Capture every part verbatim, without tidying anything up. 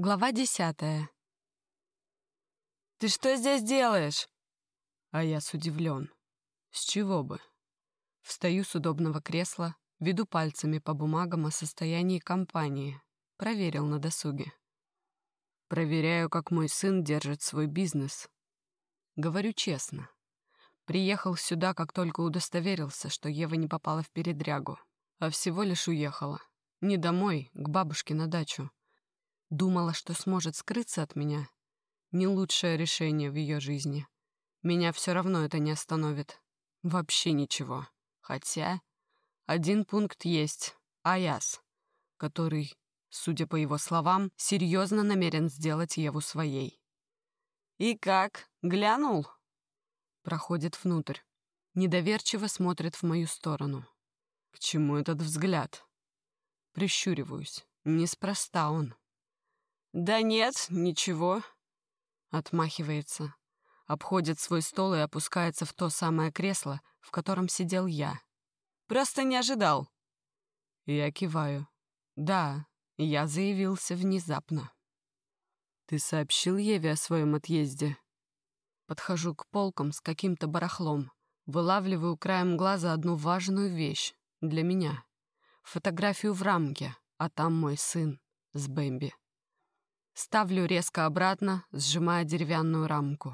Глава десятая. «Ты что здесь делаешь?» А я с удивлен. С чего бы? Встаю с удобного кресла, веду пальцами по бумагам о состоянии компании. Проверил на досуге. Проверяю, как мой сын держит свой бизнес. Говорю честно. Приехал сюда, как только удостоверился, что Ева не попала в передрягу, а всего лишь уехала. Не домой, к бабушке на дачу. Думала, что сможет скрыться от меня. Не лучшее решение в ее жизни. Меня все равно это не остановит. Вообще ничего. Хотя один пункт есть — Аяс, который, судя по его словам, серьезно намерен сделать Еву своей. «И как? Глянул?» Проходит внутрь. Недоверчиво смотрит в мою сторону. К чему этот взгляд? Прищуриваюсь. Неспроста он. «Да нет, ничего», — отмахивается, обходит свой стол и опускается в то самое кресло, в котором сидел я. «Просто не ожидал». Я киваю. Да, я заявился внезапно. «Ты сообщил Еве о своем отъезде?» Подхожу к полкам с каким-то барахлом, вылавливаю краем глаза одну важную вещь для меня. Фотографию в рамке, а там мой сын с Бэмби. Ставлю резко обратно, сжимая деревянную рамку.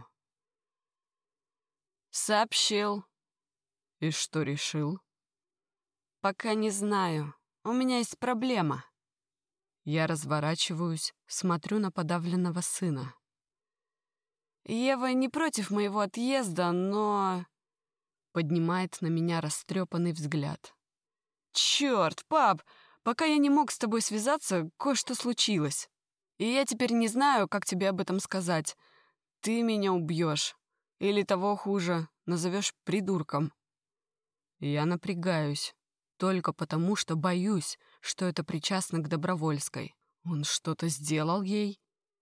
«Сообщил». И что решил? «Пока не знаю. У меня есть проблема». Я разворачиваюсь, смотрю на подавленного сына. «Ева не против моего отъезда, но...» Поднимает на меня растрепанный взгляд. «Черт, пап, пока я не мог с тобой связаться, кое-что случилось. И я теперь не знаю, как тебе об этом сказать. Ты меня убьешь. Или того хуже, назовешь придурком». Я напрягаюсь. Только потому, что боюсь, что это причастно к Добровольской. Он что-то сделал ей?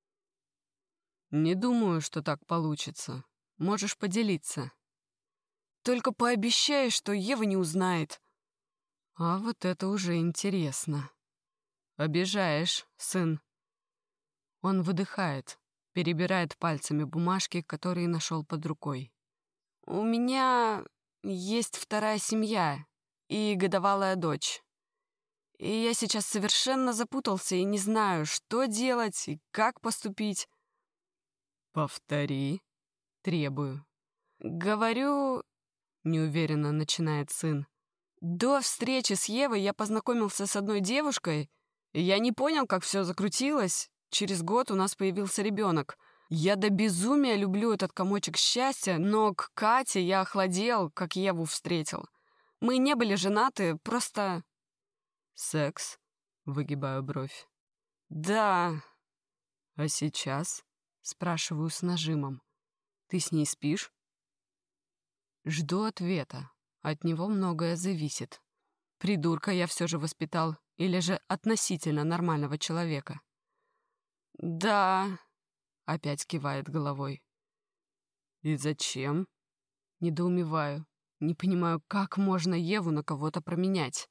Не думаю, что так получится. Можешь поделиться. «Только пообещай, что Ева не узнает». А вот это уже интересно. Обижаешь, сын. Он выдыхает, перебирает пальцами бумажки, которые нашел под рукой. «У меня есть вторая семья и годовалая дочь. И я сейчас совершенно запутался и не знаю, что делать и как поступить». «Повтори», — требую. «Говорю...» — неуверенно начинает сын. «До встречи с Евой я познакомился с одной девушкой, и я не понял, как все закрутилось. Через год у нас появился ребенок. Я до безумия люблю этот комочек счастья, но к Кате я охладел, как Еву встретил. Мы не были женаты, просто...» «Секс?» — выгибаю бровь. «Да». «А сейчас?» — спрашиваю с нажимом. «Ты с ней спишь?» Жду ответа. От него многое зависит. Придурка я все же воспитал, или же относительно нормального человека. «Да», — опять кивает головой. «И зачем?» — недоумеваю. Не понимаю, как можно Еву на кого-то променять.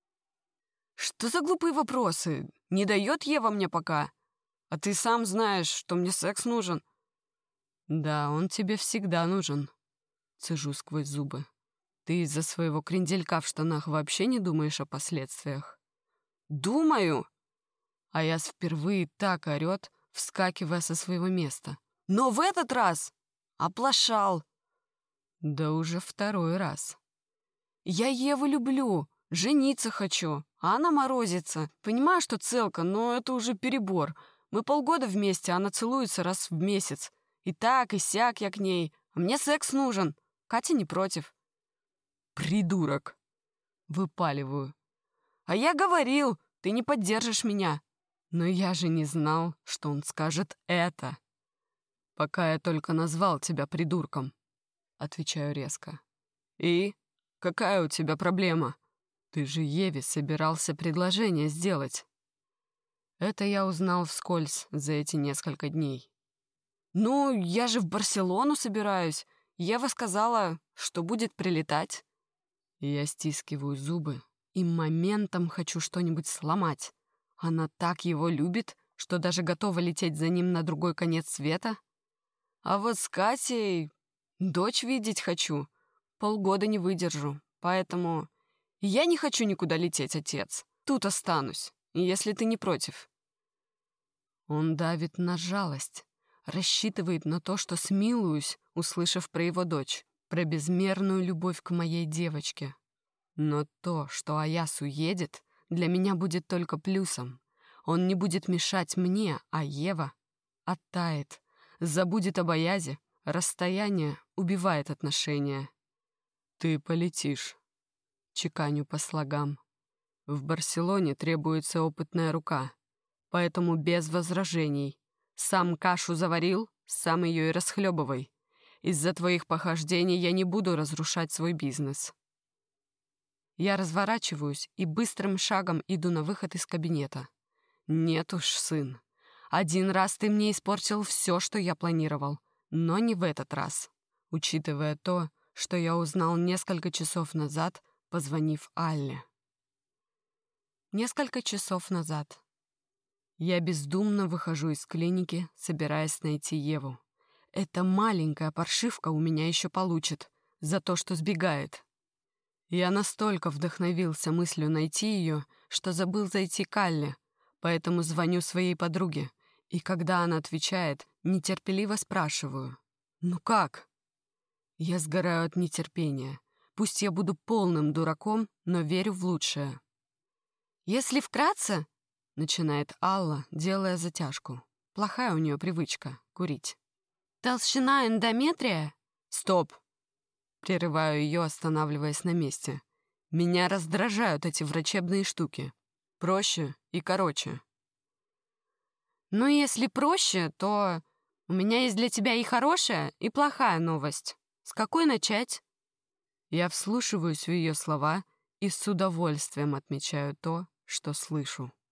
«Что за глупые вопросы? Не дает Ева мне пока. А ты сам знаешь, что мне секс нужен». «Да, он тебе всегда нужен», — цежу сквозь зубы. «Ты из-за своего кренделька в штанах вообще не думаешь о последствиях?» «Думаю!» А я впервые так орёт, вскакивая со своего места. «Но в этот раз оплошал!» «Да уже второй раз!» «Я Еву люблю, жениться хочу, а она морозится. Понимаю, что целка, но это уже перебор. Мы полгода вместе, а она целуется раз в месяц. И так, и сяк я к ней. А мне секс нужен. Катя не против». «Придурок!» Выпаливаю. «А я говорил, ты не поддержишь меня». Но я же не знал, что он скажет это. «Пока я только назвал тебя придурком», — отвечаю резко. «И? Какая у тебя проблема? Ты же Еве собирался предложение сделать». Это я узнал вскользь за эти несколько дней. «Ну, я же в Барселону собираюсь. Ева сказала, что будет прилетать». Я стискиваю зубы и моментом хочу что-нибудь сломать. Она так его любит, что даже готова лететь за ним на другой конец света? А вот с Катей дочь видеть хочу. Полгода не выдержу, поэтому я не хочу никуда лететь, отец. Тут останусь, если ты не против. Он давит на жалость, рассчитывает на то, что смилуюсь, услышав про его дочь, про безмерную любовь к моей девочке. Но то, что Аяс уедет, для меня будет только плюсом. Он не будет мешать мне, а Ева оттает, забудет об Аязе, расстояние убивает отношения. «Ты полетишь», — чеканю по слогам. «В Барселоне требуется опытная рука, поэтому без возражений. Сам кашу заварил, сам ее и расхлебывай. Из-за твоих похождений я не буду разрушать свой бизнес». Я разворачиваюсь и быстрым шагом иду на выход из кабинета. «Нет уж, сын, один раз ты мне испортил все, что я планировал, но не в этот раз, учитывая то, что я узнал несколько часов назад, позвонив Алле». Несколько часов назад. Я бездумно выхожу из клиники, собираясь найти Еву. Эта маленькая паршивка у меня еще получит за то, что сбегает. Я настолько вдохновился мыслью найти ее, что забыл зайти к Алле, поэтому звоню своей подруге, и когда она отвечает, нетерпеливо спрашиваю: «Ну как?» Я сгораю от нетерпения. Пусть я буду полным дураком, но верю в лучшее. «Если вкратце», — начинает Алла, делая затяжку. Плохая у нее привычка — курить. «Толщина эндометрия...» «Стоп!» — прерываю ее, останавливаясь на месте. Меня раздражают эти врачебные штуки. Проще и короче. «Ну, если проще, то у меня есть для тебя и хорошая, и плохая новость. С какой начать?» Я вслушиваюсь в ее слова и с удовольствием отмечаю то, что слышу.